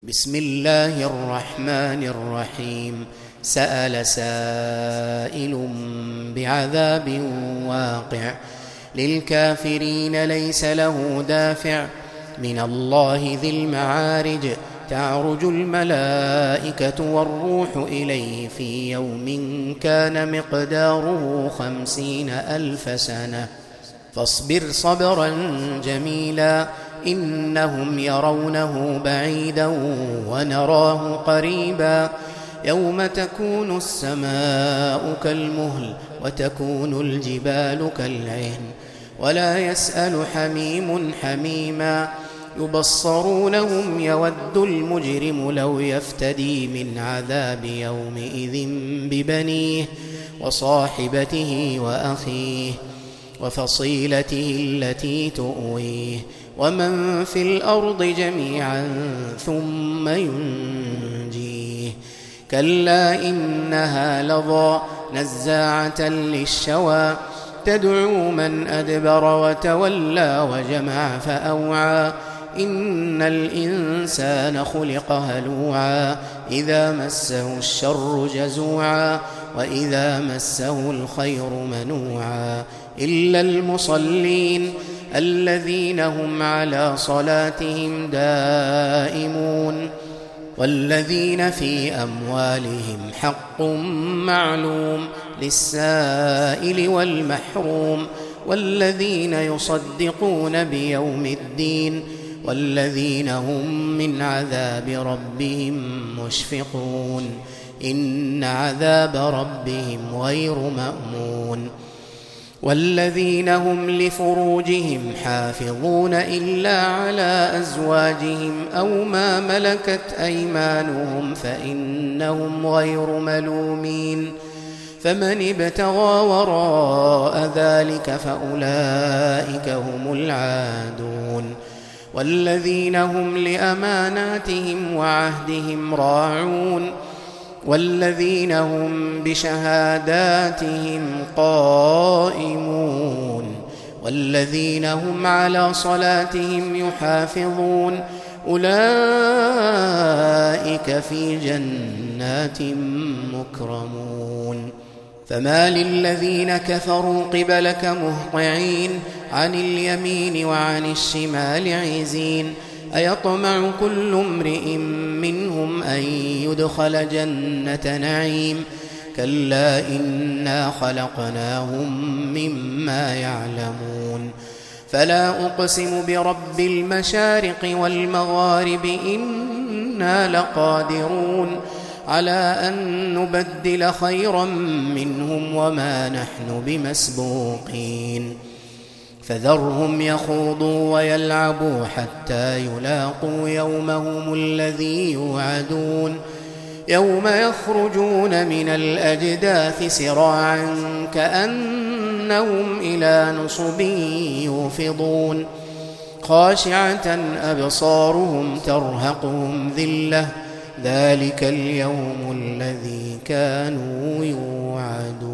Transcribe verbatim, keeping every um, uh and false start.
بسم الله الرحمن الرحيم. سأل سائل بعذاب واقع للكافرين ليس له دافع من الله ذي المعارج. تعرج الملائكة والروح إليه في يوم كان مقداره خمسين ألف سنة فاصبر صبرا جميلا إنهم يرونه بعيدا ونراه قريبا يوم تكون السماء كالمهل وتكون الجبال كالعهن ولا يسأل حميم حميما يبصرونهم يود المجرم لو يفتدي من عذاب يومئذ ببنيه وصاحبته وأخيه وفصيلته التي تؤويه ومن في الأرض جميعا ثم ينجيه كلا إنها لظى نزاعة للشوى تدعو من أدبر وتولى وجمع فأوعى إن الإنسان خلق هلوعا إذا مسه الشر جزوعا وإذا مسه الخير منوعا إلا المصلين الذين هم على صلاتهم دائمون والذين في أموالهم حق معلوم للسائل والمحروم والذين يصدقون بيوم الدين والذين هم من عذاب ربهم مشفقون إن عذاب ربهم غير مأمون والذين هم لفروجهم حافظون إلا على أزواجهم أو ما ملكت أيمانهم فإنهم غير ملومين فمن ابتغى وراء ذلك فأولئك هم العادون والذين هم لأماناتهم وعهدهم راعون والذين هم بشهاداتهم قائمون والذين هم على صلاتهم يحافظون أولئك في جنات مكرمون فما للذين كفروا قبلك مهطعين عن اليمين وعن الشمال عزين أيطمع كل امرئ منهم أن يدخل جنة نعيم كلا إنا خلقناهم مما يعلمون فلا أقسم برب المشارق والمغارب إنا لقادرون على أن نبدل خيرا منهم وما نحن بمسبوقين فذرهم يخوضوا ويلعبوا حتى يلاقوا يومهم الذي يوعدون يوم يخرجون من الأجداث سراعا كأنهم إلى نصب يوفضون خاشعة أبصارهم ترهقهم ذلة ذلك اليوم الذي كانوا يوعدون.